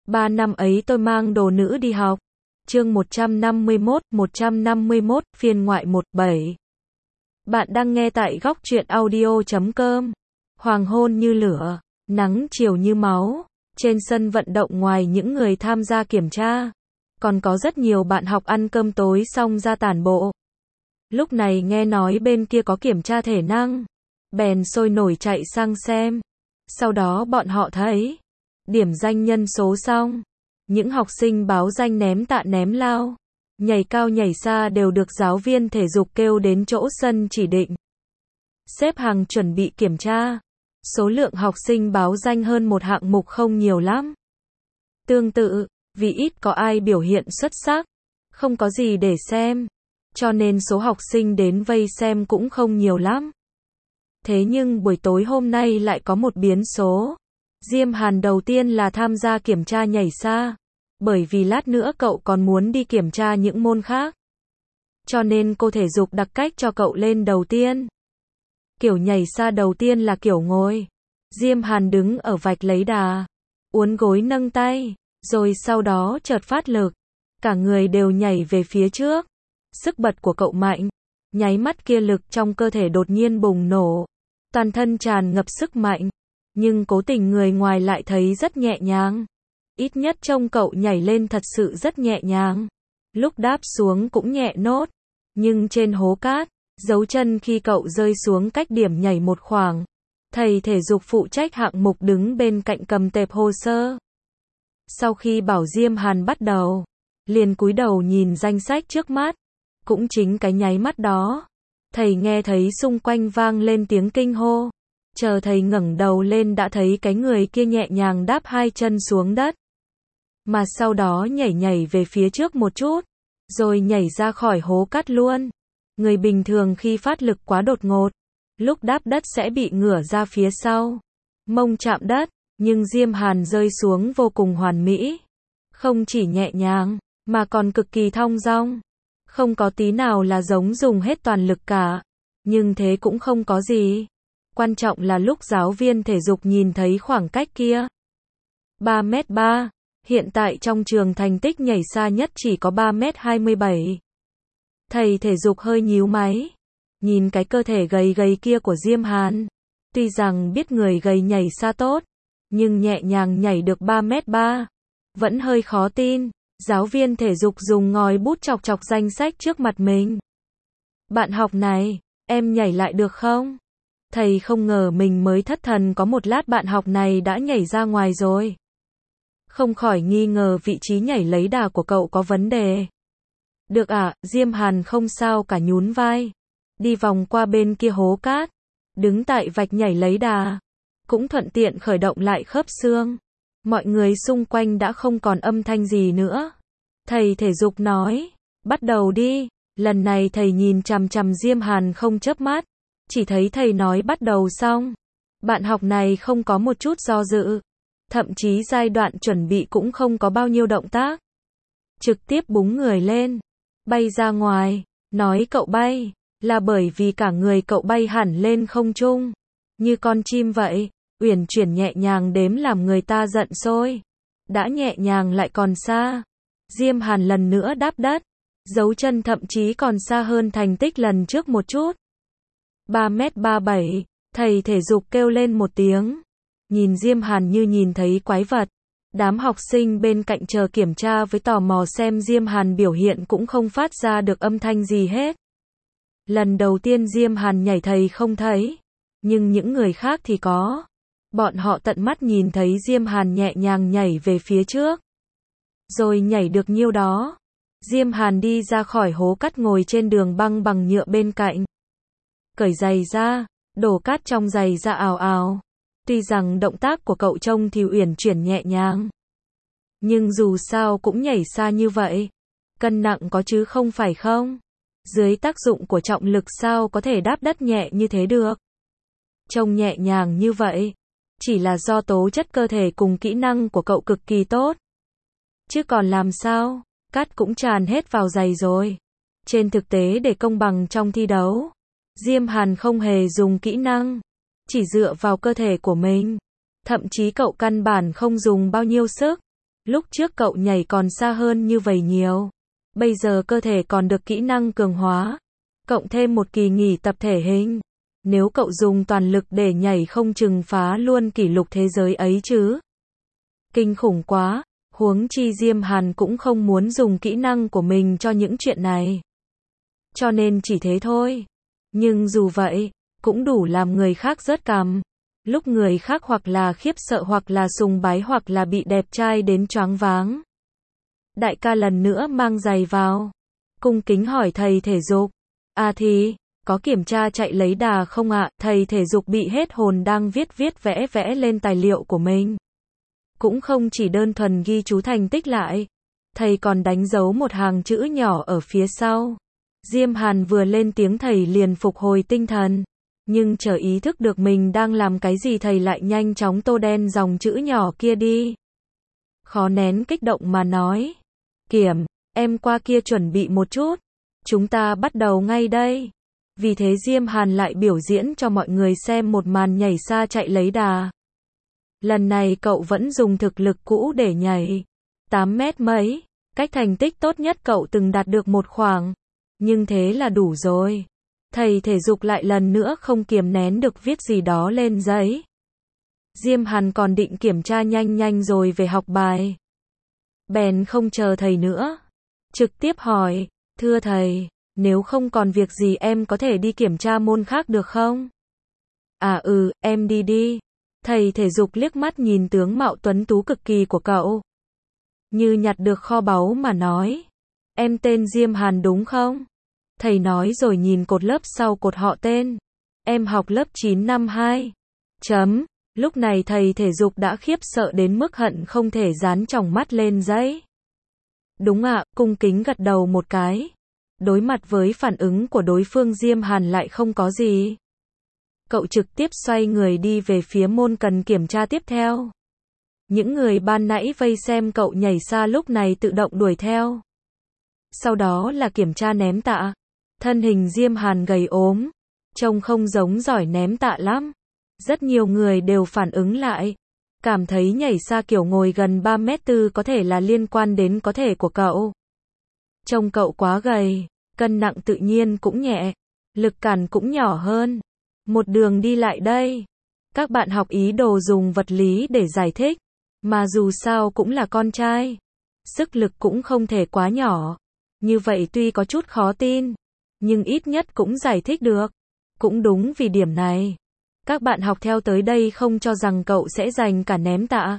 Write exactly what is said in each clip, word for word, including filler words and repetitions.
Ba năm ấy tôi mang đồ nữ đi học. Chương một trăm năm mươi mốt, một trăm năm mươi mốt, phiên ngoại một bảy. Bạn đang nghe tại góc truyện audio chấm com. Hoàng hôn như lửa, nắng chiều như máu. Trên sân vận động ngoài những người tham gia kiểm tra, còn có rất nhiều bạn học ăn cơm tối xong ra tản bộ. Lúc này nghe nói bên kia có kiểm tra thể năng, bèn sôi nổi chạy sang xem. Sau đó bọn họ thấy điểm danh nhân số xong, những học sinh báo danh ném tạ ném lao, nhảy cao nhảy xa đều được giáo viên thể dục kêu đến chỗ sân chỉ định. Xếp hàng chuẩn bị kiểm tra. Số lượng học sinh báo danh hơn một hạng mục không nhiều lắm. Tương tự, vì ít có ai biểu hiện xuất sắc, không có gì để xem, cho nên số học sinh đến vây xem cũng không nhiều lắm. Thế nhưng buổi tối hôm nay lại có một biến số. Diêm Hàn đầu tiên là tham gia kiểm tra nhảy xa, bởi vì lát nữa cậu còn muốn đi kiểm tra những môn khác. Cho nên cô thể dục đặc cách cho cậu lên đầu tiên. Kiểu nhảy xa đầu tiên là kiểu ngồi. Diêm Hàn đứng ở vạch lấy đà, uốn gối nâng tay, rồi sau đó chợt phát lực. Cả người đều nhảy về phía trước. Sức bật của cậu mạnh, nháy mắt kia lực trong cơ thể đột nhiên bùng nổ. Toàn thân tràn ngập sức mạnh, nhưng cố tình người ngoài lại thấy rất nhẹ nhàng. Ít nhất trông cậu nhảy lên thật sự rất nhẹ nhàng. Lúc đáp xuống cũng nhẹ nốt, nhưng trên hố cát, dấu chân khi cậu rơi xuống cách điểm nhảy một khoảng. Thầy thể dục phụ trách hạng mục đứng bên cạnh cầm tệp hồ sơ. Sau khi bảo Diêm Hàn bắt đầu, liền cúi đầu nhìn danh sách trước mắt. Cũng chính cái nháy mắt đó, thầy nghe thấy xung quanh vang lên tiếng kinh hô. Chờ thầy ngẩng đầu lên đã thấy cái người kia nhẹ nhàng đáp hai chân xuống đất, mà sau đó nhảy nhảy về phía trước một chút, rồi nhảy ra khỏi hố cát luôn. Người bình thường khi phát lực quá đột ngột, lúc đáp đất sẽ bị ngửa ra phía sau, mông chạm đất, nhưng Diêm Hàn rơi xuống vô cùng hoàn mỹ. Không chỉ nhẹ nhàng, mà còn cực kỳ thong dong. Không có tí nào là giống dùng hết toàn lực cả. Nhưng thế cũng không có gì. Quan trọng là lúc giáo viên thể dục nhìn thấy khoảng cách kia. ba mét ba. Hiện tại trong trường thành tích nhảy xa nhất chỉ có ba mét hai mươi bảy. Thầy thể dục hơi nhíu máy. Nhìn cái cơ thể gầy gầy kia của Diêm Hàn. Tuy rằng biết người gầy nhảy xa tốt, nhưng nhẹ nhàng nhảy được ba mét ba. Vẫn hơi khó tin. Giáo viên thể dục dùng ngòi bút chọc chọc danh sách trước mặt mình. Bạn học này, em nhảy lại được không? Thầy không ngờ mình mới thất thần có một lát bạn học này đã nhảy ra ngoài rồi. Không khỏi nghi ngờ vị trí nhảy lấy đà của cậu có vấn đề. Được ạ, à, Diêm Hàn không sao cả nhún vai. Đi vòng qua bên kia hố cát. Đứng tại vạch nhảy lấy đà. Cũng thuận tiện khởi động lại khớp xương. Mọi người xung quanh đã không còn âm thanh gì nữa. Thầy thể dục nói, bắt đầu đi. Lần này thầy nhìn chằm chằm Diêm Hàn không chớp mắt. Chỉ thấy thầy nói bắt đầu xong. Bạn học này không có một chút do dự. Thậm chí giai đoạn chuẩn bị cũng không có bao nhiêu động tác. Trực tiếp búng người lên. Bay ra ngoài. Nói cậu bay, là bởi vì cả người cậu bay hẳn lên không trung. Như con chim vậy. Uyển chuyển nhẹ nhàng đếm làm người ta giận sôi. Đã nhẹ nhàng lại còn xa. Diêm Hàn lần nữa đáp đất. Dấu chân thậm chí còn xa hơn thành tích lần trước một chút. ba mét ba mươi bảy. Thầy thể dục kêu lên một tiếng. Nhìn Diêm Hàn như nhìn thấy quái vật. Đám học sinh bên cạnh chờ kiểm tra với tò mò xem Diêm Hàn biểu hiện cũng không phát ra được âm thanh gì hết. Lần đầu tiên Diêm Hàn nhảy thầy không thấy. Nhưng những người khác thì có. Bọn họ tận mắt nhìn thấy Diêm Hàn nhẹ nhàng nhảy về phía trước. Rồi nhảy được nhiêu đó. Diêm Hàn đi ra khỏi hố cát ngồi trên đường băng bằng nhựa bên cạnh. Cởi giày ra, đổ cát trong giày ra ào ào. Tuy rằng động tác của cậu trông thì uyển chuyển nhẹ nhàng. Nhưng dù sao cũng nhảy xa như vậy. Cân nặng có chứ không phải không? Dưới tác dụng của trọng lực sao có thể đáp đất nhẹ như thế được? Trông nhẹ nhàng như vậy. Chỉ là do tố chất cơ thể cùng kỹ năng của cậu cực kỳ tốt. Chứ còn làm sao? Cát cũng tràn hết vào giày rồi. Trên thực tế để công bằng trong thi đấu, Diêm Hàn không hề dùng kỹ năng. Chỉ dựa vào cơ thể của mình. Thậm chí cậu căn bản không dùng bao nhiêu sức. Lúc trước cậu nhảy còn xa hơn như vậy nhiều. Bây giờ cơ thể còn được kỹ năng cường hóa. Cộng thêm một kỳ nghỉ tập thể hình. Nếu cậu dùng toàn lực để nhảy không chừng phá luôn kỷ lục thế giới ấy chứ. Kinh khủng quá, huống chi Diêm Hàn cũng không muốn dùng kỹ năng của mình cho những chuyện này. Cho nên chỉ thế thôi. Nhưng dù vậy, cũng đủ làm người khác rớt cằm. Lúc người khác hoặc là khiếp sợ hoặc là sùng bái hoặc là bị đẹp trai đến choáng váng. Đại ca lần nữa mang giày vào. Cung kính hỏi thầy thể dục. À thì, có kiểm tra chạy lấy đà không ạ? Thầy thể dục bị hết hồn đang viết viết vẽ vẽ lên tài liệu của mình. Cũng không chỉ đơn thuần ghi chú thành tích lại. Thầy còn đánh dấu một hàng chữ nhỏ ở phía sau. Diêm Hàn vừa lên tiếng thầy liền phục hồi tinh thần. Nhưng chờ ý thức được mình đang làm cái gì thầy lại nhanh chóng tô đen dòng chữ nhỏ kia đi. Khó nén kích động mà nói. Kiểm, em qua kia chuẩn bị một chút. Chúng ta bắt đầu ngay đây. Vì thế Diêm Hàn lại biểu diễn cho mọi người xem một màn nhảy xa chạy lấy đà. Lần này cậu vẫn dùng thực lực cũ để nhảy. tám mét mấy. Cách thành tích tốt nhất cậu từng đạt được một khoảng. Nhưng thế là đủ rồi. Thầy thể dục lại lần nữa không kiềm nén được viết gì đó lên giấy. Diêm Hàn còn định kiểm tra nhanh nhanh rồi về học bài. Bèn không chờ thầy nữa. Trực tiếp hỏi, thưa thầy, nếu không còn việc gì em có thể đi kiểm tra môn khác được không? À ừ, em đi đi. Thầy thể dục liếc mắt nhìn tướng mạo tuấn tú cực kỳ của cậu. Như nhặt được kho báu mà nói. Em tên Diêm Hàn đúng không? Thầy nói rồi nhìn cột lớp sau cột họ tên. Em học lớp chín năm hai. Chấm. Lúc này thầy thể dục đã khiếp sợ đến mức hận không thể dán tròng mắt lên giấy. Đúng ạ, cung kính gật đầu một cái. Đối mặt với phản ứng của đối phương Diêm Hàn lại không có gì. Cậu trực tiếp xoay người đi về phía môn cần kiểm tra tiếp theo. Những người ban nãy vây xem cậu nhảy xa lúc này tự động đuổi theo. Sau đó là kiểm tra ném tạ. Thân hình Diêm Hàn gầy ốm, trông không giống giỏi ném tạ lắm. Rất nhiều người đều phản ứng lại, cảm thấy nhảy xa kiểu ngồi gần ba mét tư có thể là liên quan đến có thể của cậu. Trông cậu quá gầy, cân nặng tự nhiên cũng nhẹ, lực cản cũng nhỏ hơn. Một đường đi lại đây. Các bạn học ý đồ dùng vật lý để giải thích, mà dù sao cũng là con trai. Sức lực cũng không thể quá nhỏ. Như vậy tuy có chút khó tin, nhưng ít nhất cũng giải thích được. Cũng đúng vì điểm này. Các bạn học theo tới đây không cho rằng cậu sẽ giành cả ném tạ.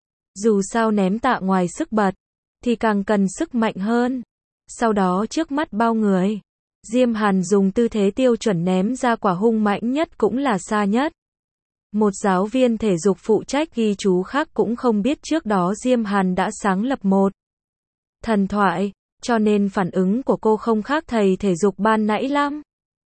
Dù sao ném tạ ngoài sức bật, thì càng cần sức mạnh hơn. Sau đó trước mắt bao người, Diêm Hàn dùng tư thế tiêu chuẩn ném ra quả hung mãnh nhất cũng là xa nhất. Một giáo viên thể dục phụ trách ghi chú khác cũng không biết trước đó Diêm Hàn đã sáng lập một thần thoại, cho nên phản ứng của cô không khác thầy thể dục ban nãy lắm.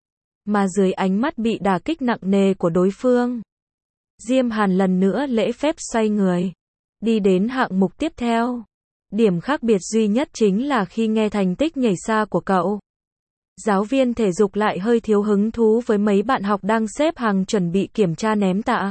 Mà dưới ánh mắt bị đả kích nặng nề của đối phương, Diêm Hàn lần nữa lễ phép xoay người, đi đến hạng mục tiếp theo. Điểm khác biệt duy nhất chính là khi nghe thành tích nhảy xa của cậu, giáo viên thể dục lại hơi thiếu hứng thú với mấy bạn học đang xếp hàng chuẩn bị kiểm tra ném tạ.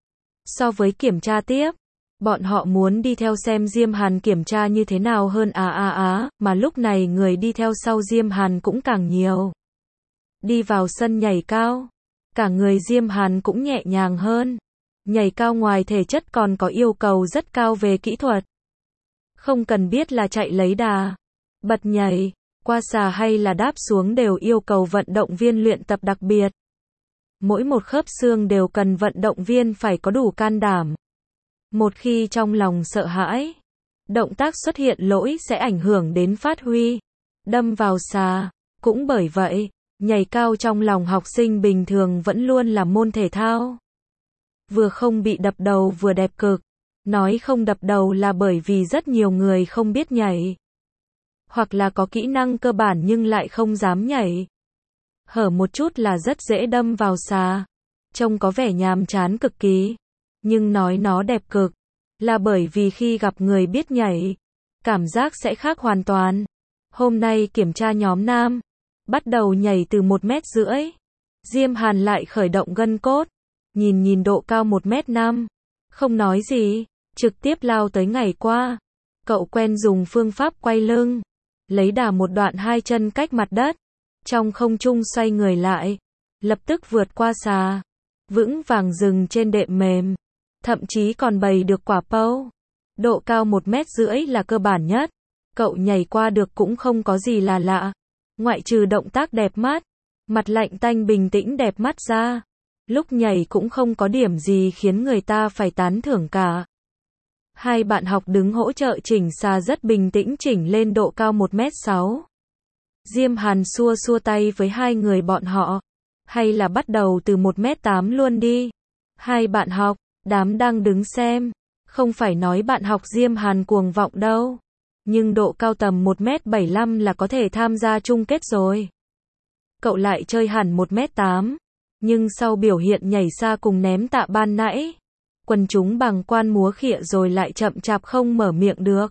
So với kiểm tra tiếp, bọn họ muốn đi theo xem Diêm Hàn kiểm tra như thế nào hơn à à à, mà lúc này người đi theo sau Diêm Hàn cũng càng nhiều. Đi vào sân nhảy cao, cả người Diêm Hàn cũng nhẹ nhàng hơn. Nhảy cao ngoài thể chất còn có yêu cầu rất cao về kỹ thuật. Không cần biết là chạy lấy đà, bật nhảy, qua xà hay là đáp xuống đều yêu cầu vận động viên luyện tập đặc biệt. Mỗi một khớp xương đều cần vận động viên phải có đủ can đảm. Một khi trong lòng sợ hãi, động tác xuất hiện lỗi sẽ ảnh hưởng đến phát huy, đâm vào xà. Cũng bởi vậy, nhảy cao trong lòng học sinh bình thường vẫn luôn là môn thể thao. Vừa không bị đập đầu vừa đẹp cực. Nói không đập đầu là bởi vì rất nhiều người không biết nhảy. Hoặc là có kỹ năng cơ bản nhưng lại không dám nhảy. Hở một chút là rất dễ đâm vào xà. Trông có vẻ nhàm chán cực kỳ. Nhưng nói nó đẹp cực, là bởi vì khi gặp người biết nhảy, cảm giác sẽ khác hoàn toàn. Hôm nay kiểm tra nhóm nam, bắt đầu nhảy từ một mét rưỡi. Diêm Hàn lại khởi động gân cốt, nhìn nhìn độ cao một mét năm, không nói gì, trực tiếp lao tới ngày qua. Cậu quen dùng phương pháp quay lưng, lấy đà một đoạn hai chân cách mặt đất, trong không trung xoay người lại, lập tức vượt qua xà, vững vàng dừng trên đệm mềm, thậm chí còn bày được quả pâu. Độ cao một mét rưỡi là cơ bản nhất, cậu nhảy qua được cũng không có gì là lạ, ngoại trừ động tác đẹp mắt, mặt lạnh tanh bình tĩnh đẹp mắt ra, lúc nhảy cũng không có điểm gì khiến người ta phải tán thưởng cả. Hai bạn học đứng hỗ trợ chỉnh xà rất bình tĩnh chỉnh lên độ cao một mét sáu. Diêm Hàn xua xua tay với hai người bọn họ. Hay là bắt đầu từ một mét tám luôn đi. Hai bạn học, đám đang đứng xem. Không phải nói bạn học Diêm Hàn cuồng vọng đâu. Nhưng độ cao tầm một mét bảy mươi lăm là có thể tham gia chung kết rồi. Cậu lại chơi hẳn một mét tám. Nhưng sau biểu hiện nhảy xa cùng ném tạ ban nãy, quần chúng bàng quan múa khịa rồi lại chậm chạp không mở miệng được.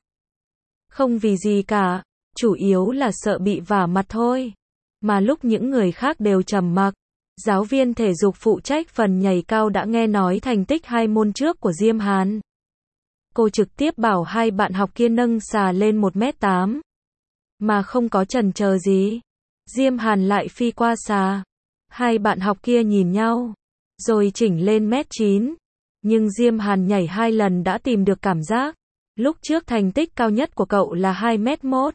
Không vì gì cả, chủ yếu là sợ bị vả mặt thôi. Mà lúc những người khác đều trầm mặc, giáo viên thể dục phụ trách phần nhảy cao đã nghe nói thành tích hai môn trước của Diêm Hàn. Cô trực tiếp bảo hai bạn học kia nâng xà lên một mét tám. Mà không có chần chờ gì, Diêm Hàn lại phi qua xà. Hai bạn học kia nhìn nhau, rồi chỉnh lên mét chín. Nhưng Diêm Hàn nhảy hai lần đã tìm được cảm giác. Lúc trước thành tích cao nhất của cậu là hai mét mốt.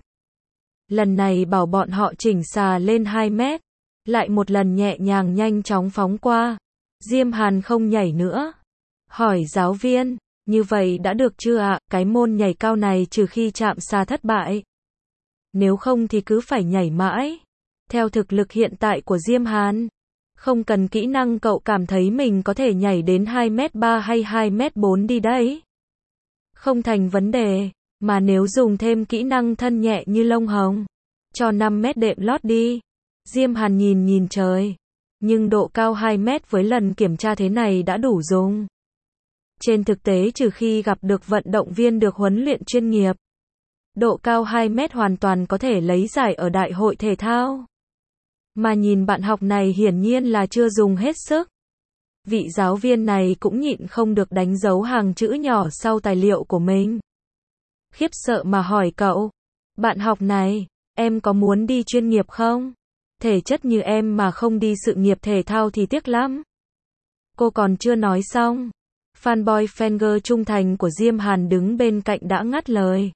Lần này bảo bọn họ chỉnh xà lên hai mét. Lại một lần nhẹ nhàng nhanh chóng phóng qua. Diêm Hàn không nhảy nữa. Hỏi giáo viên, như vậy đã được chưa ạ? Cái môn nhảy cao này trừ khi chạm xà thất bại, nếu không thì cứ phải nhảy mãi. Theo thực lực hiện tại của Diêm Hàn, không cần kỹ năng cậu cảm thấy mình có thể nhảy đến hai mét ba hay hai mét bốn đi đấy. Không thành vấn đề, mà nếu dùng thêm kỹ năng thân nhẹ như lông hồng, cho năm mét đệm lót đi. Diêm Hàn nhìn nhìn trời, nhưng độ cao hai mét với lần kiểm tra thế này đã đủ dùng. Trên thực tế trừ khi gặp được vận động viên được huấn luyện chuyên nghiệp, độ cao hai mét hoàn toàn có thể lấy giải ở đại hội thể thao. Mà nhìn bạn học này hiển nhiên là chưa dùng hết sức. Vị giáo viên này cũng nhịn không được đánh dấu hàng chữ nhỏ sau tài liệu của mình. Khiếp sợ mà hỏi cậu, bạn học này, em có muốn đi chuyên nghiệp không? Thể chất như em mà không đi sự nghiệp thể thao thì tiếc lắm. Cô còn chưa nói xong, fanboy fangirl trung thành của Diêm Hàn đứng bên cạnh đã ngắt lời.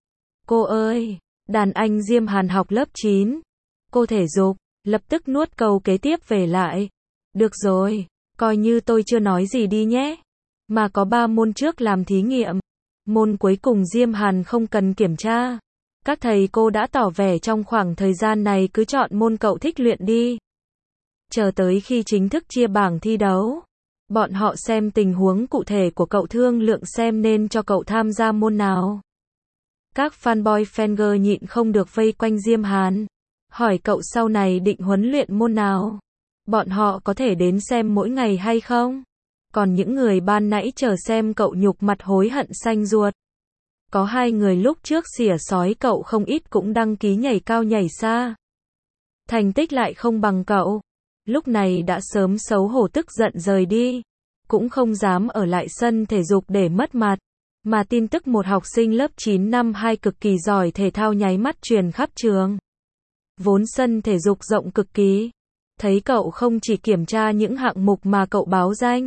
Cô ơi, đàn anh Diêm Hàn học lớp chín. Cô thể dục, lập tức nuốt câu kế tiếp về lại. Được rồi, coi như tôi chưa nói gì đi nhé. Mà có ba môn trước làm thí nghiệm. Môn cuối cùng Diêm Hàn không cần kiểm tra. Các thầy cô đã tỏ vẻ trong khoảng thời gian này cứ chọn môn cậu thích luyện đi. Chờ tới khi chính thức chia bảng thi đấu, bọn họ xem tình huống cụ thể của cậu thương lượng xem nên cho cậu tham gia môn nào. Các fanboy fangirl nhịn không được vây quanh Diêm Hàn, hỏi cậu sau này định huấn luyện môn nào. Bọn họ có thể đến xem mỗi ngày hay không? Còn những người ban nãy chờ xem cậu nhục mặt hối hận xanh ruột. Có hai người lúc trước xỉa sói cậu không ít cũng đăng ký nhảy cao nhảy xa. Thành tích lại không bằng cậu. Lúc này đã sớm xấu hổ tức giận rời đi. Cũng không dám ở lại sân thể dục để mất mặt. Mà tin tức một học sinh lớp chín năm hai cực kỳ giỏi thể thao nháy mắt truyền khắp trường. Vốn sân thể dục rộng cực kỳ. Thấy cậu không chỉ kiểm tra những hạng mục mà cậu báo danh.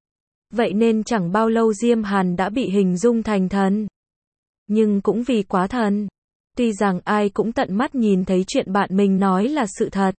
Vậy nên chẳng bao lâu Diêm Hàn đã bị hình dung thành thần. Nhưng cũng vì quá thần. Tuy rằng ai cũng tận mắt nhìn thấy chuyện bạn mình nói là sự thật.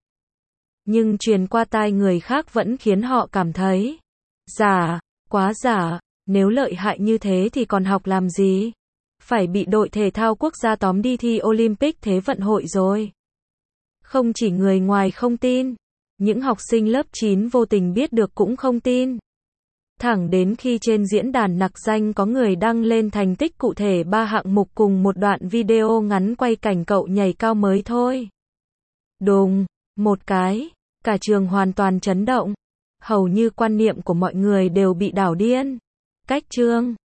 Nhưng truyền qua tai người khác vẫn khiến họ cảm thấy giả, quá giả. Nếu lợi hại như thế thì còn học làm gì? Phải bị đội thể thao quốc gia tóm đi thi Olympic Thế vận hội rồi. Không chỉ người ngoài không tin, những học sinh lớp chín vô tình biết được cũng không tin. Thẳng đến khi trên diễn đàn nặc danh có người đăng lên thành tích cụ thể ba hạng mục cùng một đoạn video ngắn quay cảnh cậu nhảy cao mới thôi. Đùng, một cái, cả trường hoàn toàn chấn động. Hầu như quan niệm của mọi người đều bị đảo điên. Cách chương